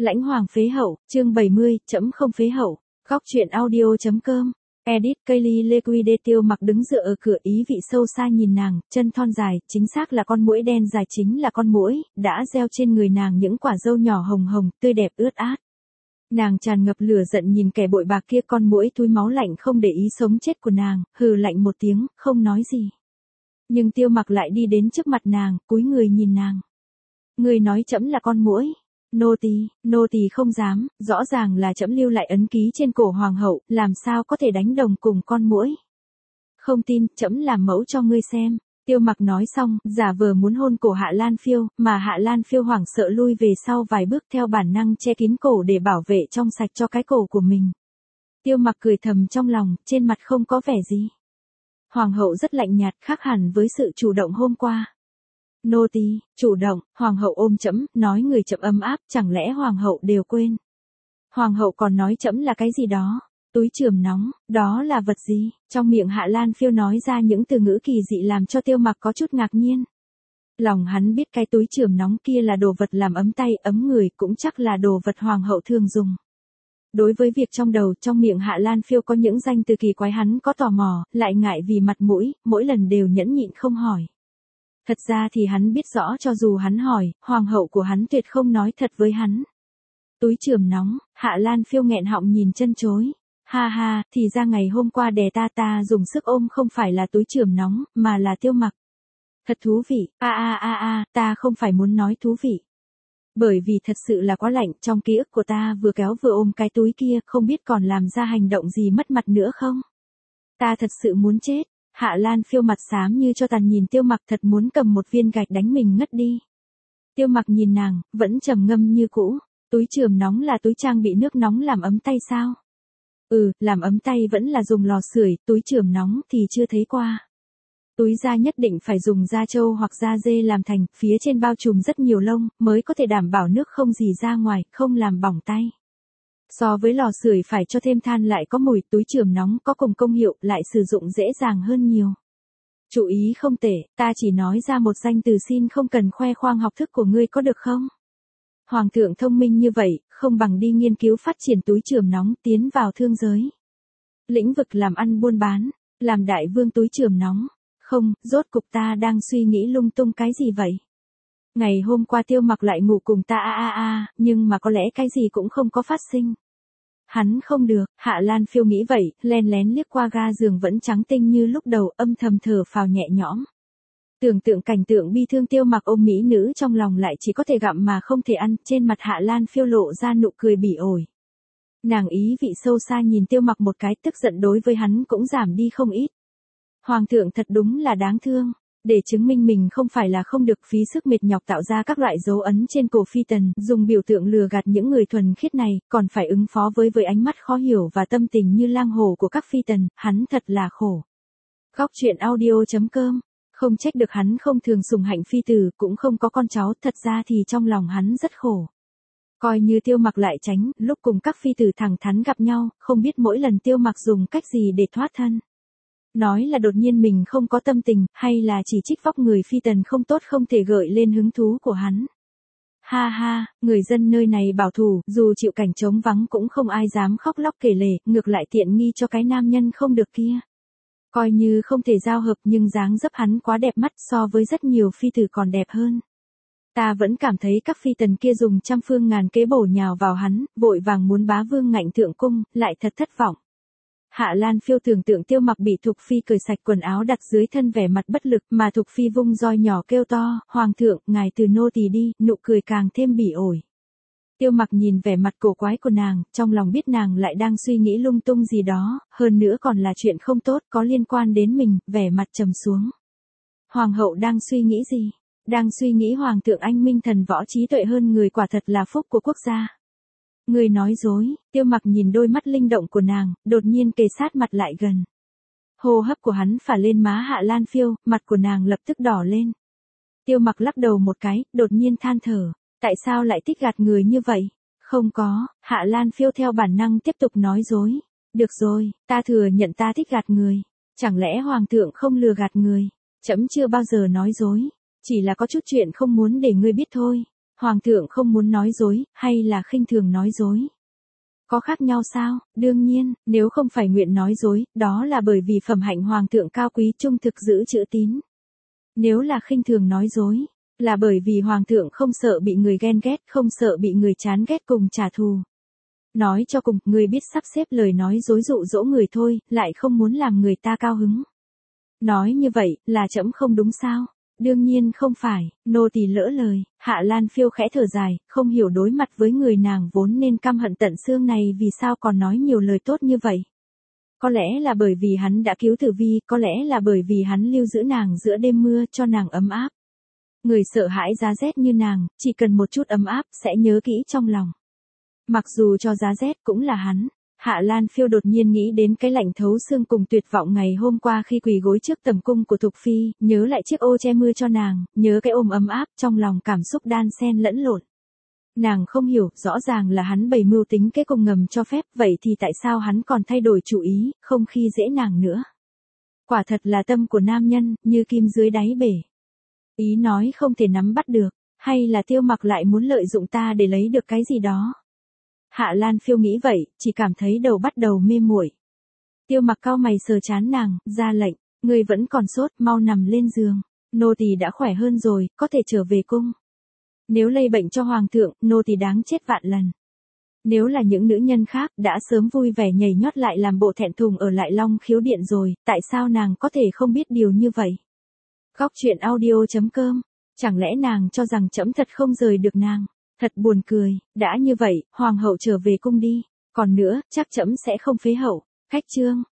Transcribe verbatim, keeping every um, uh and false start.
Lãnh Hoàng phế hậu, chương bảy mươi, chấm không phế hậu. Góc truyện audio.com. Edit Kaylee Liquide. Tiêu Mặc đứng dựa ở cửa, ý vị sâu xa nhìn nàng, chân thon dài, chính xác là con muỗi đen dài chính là con muỗi, đã gieo trên người nàng những quả dâu nhỏ hồng hồng, tươi đẹp ướt át. Nàng tràn ngập lửa giận nhìn kẻ bội bạc kia, con muỗi túi máu lạnh không để ý sống chết của nàng, hừ lạnh một tiếng, không nói gì. Nhưng Tiêu Mặc lại đi đến trước mặt nàng, cúi người nhìn nàng. Người nói trẫm là con muỗi. Nô tỳ, nô tỳ không dám, rõ ràng là trẫm lưu lại ấn ký trên cổ hoàng hậu, làm sao có thể đánh đồng cùng con muỗi. Không tin, trẫm làm mẫu cho ngươi xem. Tiêu Mặc nói xong, giả vờ muốn hôn cổ Hạ Lan Phiêu, mà Hạ Lan Phiêu hoảng sợ lui về sau vài bước, theo bản năng che kín cổ để bảo vệ trong sạch cho cái cổ của mình. Tiêu Mặc cười thầm trong lòng, trên mặt không có vẻ gì. Hoàng hậu rất lạnh nhạt, khác hẳn với sự chủ động hôm qua. Nô tỳ, chủ động, hoàng hậu ôm trẫm, nói người trẫm ấm áp, chẳng lẽ hoàng hậu đều quên. Hoàng hậu còn nói trẫm là cái gì đó, túi chườm nóng, đó là vật gì? Trong miệng Hạ Lan Phiêu nói ra những từ ngữ kỳ dị làm cho Tiêu Mặc có chút ngạc nhiên. Lòng hắn biết cái túi chườm nóng kia là đồ vật làm ấm tay, ấm người, cũng chắc là đồ vật hoàng hậu thường dùng. Đối với việc trong đầu, trong miệng Hạ Lan Phiêu có những danh từ kỳ quái, hắn có tò mò, lại ngại vì mặt mũi, mỗi lần đều nhẫn nhịn không hỏi. Thật ra thì hắn biết rõ cho dù hắn hỏi, hoàng hậu của hắn tuyệt không nói thật với hắn. Túi chườm nóng, Hạ Lan Phiêu nghẹn họng nhìn chân chối. Ha ha, thì ra ngày hôm qua đè ta ta dùng sức ôm không phải là túi chườm nóng, mà là Tiêu Mặc. Thật thú vị, a a a a, ta không phải muốn nói thú vị. Bởi vì thật sự là quá lạnh, trong ký ức của ta vừa kéo vừa ôm cái túi kia, không biết còn làm ra hành động gì mất mặt nữa không? Ta thật sự muốn chết. Hạ Lan Phiêu mặt xám như cho tàn nhìn Tiêu Mặc, thật muốn cầm một viên gạch đánh mình ngất đi. Tiêu Mặc nhìn nàng, vẫn trầm ngâm như cũ. Túi chườm nóng là túi trang bị nước nóng làm ấm tay sao? Ừ, làm ấm tay vẫn là dùng lò sưởi, túi chườm nóng thì chưa thấy qua. Túi da nhất định phải dùng da trâu hoặc da dê làm thành, phía trên bao trùm rất nhiều lông, mới có thể đảm bảo nước không rỉ ra ngoài, không làm bỏng tay. So với lò sưởi phải cho thêm than lại có mùi, túi chườm nóng có cùng công hiệu, lại sử dụng dễ dàng hơn nhiều. Chú ý không tệ, ta chỉ nói ra một danh từ, xin không cần khoe khoang học thức của ngươi có được không? Hoàng thượng thông minh như vậy, không bằng đi nghiên cứu phát triển túi chườm nóng, tiến vào thương giới. Lĩnh vực làm ăn buôn bán, làm đại vương túi chườm nóng. Không, rốt cục ta đang suy nghĩ lung tung cái gì vậy? Ngày hôm qua Tiêu Mặc lại ngủ cùng ta a a a, nhưng mà có lẽ cái gì cũng không có phát sinh. Hắn không được, Hạ Lan Phiêu nghĩ vậy, len lén liếc qua ga giường vẫn trắng tinh như lúc đầu, âm thầm thở phào nhẹ nhõm. Tưởng tượng cảnh tượng bi thương Tiêu Mặc ôm mỹ nữ trong lòng lại chỉ có thể gặm mà không thể ăn, trên mặt Hạ Lan Phiêu lộ ra nụ cười bỉ ổi. Nàng ý vị sâu xa nhìn Tiêu Mặc một cái, tức giận đối với hắn cũng giảm đi không ít. Hoàng thượng thật đúng là đáng thương. Để chứng minh mình không phải là không được, phí sức mệt nhọc tạo ra các loại dấu ấn trên cổ phi tần, dùng biểu tượng lừa gạt những người thuần khiết này, còn phải ứng phó với với ánh mắt khó hiểu và tâm tình như lang hồ của các phi tần, hắn thật là khổ. Góc truyện audio.com. Không trách được hắn không thường sủng hạnh phi tử, cũng không có con cháu, thật ra thì trong lòng hắn rất khổ. Coi như Tiêu Mặc lại tránh, lúc cùng các phi tử thẳng thắn gặp nhau, không biết mỗi lần Tiêu Mặc dùng cách gì để thoát thân. Nói là đột nhiên mình không có tâm tình, hay là chỉ trích vóc người phi tần không tốt không thể gợi lên hứng thú của hắn. Ha ha, người dân nơi này bảo thủ, dù chịu cảnh trống vắng cũng không ai dám khóc lóc kể lể, ngược lại tiện nghi cho cái nam nhân không được kia. Coi như không thể giao hợp, nhưng dáng dấp hắn quá đẹp mắt, so với rất nhiều phi tử còn đẹp hơn. Ta vẫn cảm thấy các phi tần kia dùng trăm phương ngàn kế bổ nhào vào hắn, vội vàng muốn bá vương ngạnh thượng cung, lại thật thất vọng. Hạ Lan Phiêu tưởng tượng Tiêu Mặc bị Thục Phi cởi sạch quần áo đặt dưới thân vẻ mặt bất lực, mà Thục Phi vung roi nhỏ kêu to, Hoàng thượng, ngài từ nô tỳ đi, nụ cười càng thêm bỉ ổi. Tiêu Mặc nhìn vẻ mặt cổ quái của nàng, trong lòng biết nàng lại đang suy nghĩ lung tung gì đó, hơn nữa còn là chuyện không tốt, có liên quan đến mình, vẻ mặt trầm xuống. Hoàng hậu đang suy nghĩ gì? Đang suy nghĩ Hoàng thượng anh minh thần võ trí tuệ hơn người, quả thật là phúc của quốc gia. Người nói dối. Tiêu Mặc nhìn đôi mắt linh động của nàng, đột nhiên kề sát mặt lại gần. Hô hấp của hắn phả lên má Hạ Lan Phiêu, mặt của nàng lập tức đỏ lên. Tiêu Mặc lắc đầu một cái, đột nhiên than thở. Tại sao lại thích gạt người như vậy? Không có, Hạ Lan Phiêu theo bản năng tiếp tục nói dối. Được rồi, ta thừa nhận ta thích gạt người. Chẳng lẽ Hoàng thượng không lừa gạt người? Trẫm chưa bao giờ nói dối. Chỉ là có chút chuyện không muốn để ngươi biết thôi. Hoàng thượng không muốn nói dối, hay là khinh thường nói dối? Có khác nhau sao? Đương nhiên, nếu không phải nguyện nói dối, đó là bởi vì phẩm hạnh hoàng thượng cao quý trung thực giữ chữ tín. Nếu là khinh thường nói dối, là bởi vì hoàng thượng không sợ bị người ghen ghét, không sợ bị người chán ghét cùng trả thù. Nói cho cùng, người biết sắp xếp lời nói dối dụ dỗ người thôi, lại không muốn làm người ta cao hứng. Nói như vậy, là trẫm không đúng sao? Đương nhiên không phải, nô tỳ lỡ lời. Hạ Lan Phiêu khẽ thở dài, không hiểu đối mặt với người nàng vốn nên căm hận tận xương này vì sao còn nói nhiều lời tốt như vậy. Có lẽ là bởi vì hắn đã cứu Tử Vi, có lẽ là bởi vì hắn lưu giữ nàng giữa đêm mưa cho nàng ấm áp. Người sợ hãi giá rét như nàng, chỉ cần một chút ấm áp sẽ nhớ kỹ trong lòng. Mặc dù cho giá rét cũng là hắn. Hạ Lan Phiêu đột nhiên nghĩ đến cái lạnh thấu xương cùng tuyệt vọng ngày hôm qua khi quỳ gối trước tầm cung của Thục Phi, nhớ lại chiếc ô che mưa cho nàng, nhớ cái ôm ấm áp trong lòng cảm xúc đan xen lẫn lộn. Nàng không hiểu, rõ ràng là hắn bày mưu tính kế cùng ngầm cho phép, vậy thì tại sao hắn còn thay đổi chủ ý, không khi dễ nàng nữa. Quả thật là tâm của nam nhân, như kim dưới đáy bể. Ý nói không thể nắm bắt được, hay là Tiêu Mặc lại muốn lợi dụng ta để lấy được cái gì đó. Hạ Lan Phiêu nghĩ vậy, chỉ cảm thấy đầu bắt đầu mê muội. Tiêu Mặc cau mày sờ trán nàng, ra lệnh, ngươi vẫn còn sốt, mau nằm lên giường. Nô tỳ đã khỏe hơn rồi, có thể trở về cung. Nếu lây bệnh cho hoàng thượng, nô tỳ đáng chết vạn lần. Nếu là những nữ nhân khác, đã sớm vui vẻ nhảy nhót lại làm bộ thẹn thùng ở lại Long Khiếu Điện rồi, tại sao nàng có thể không biết điều như vậy? Góc truyện audio chấm com, chẳng lẽ nàng cho rằng trẫm thật không rời được nàng? Thật buồn cười, đã như vậy, hoàng hậu trở về cung đi, còn nữa, chắc trẫm sẽ không phế hậu. Khách chương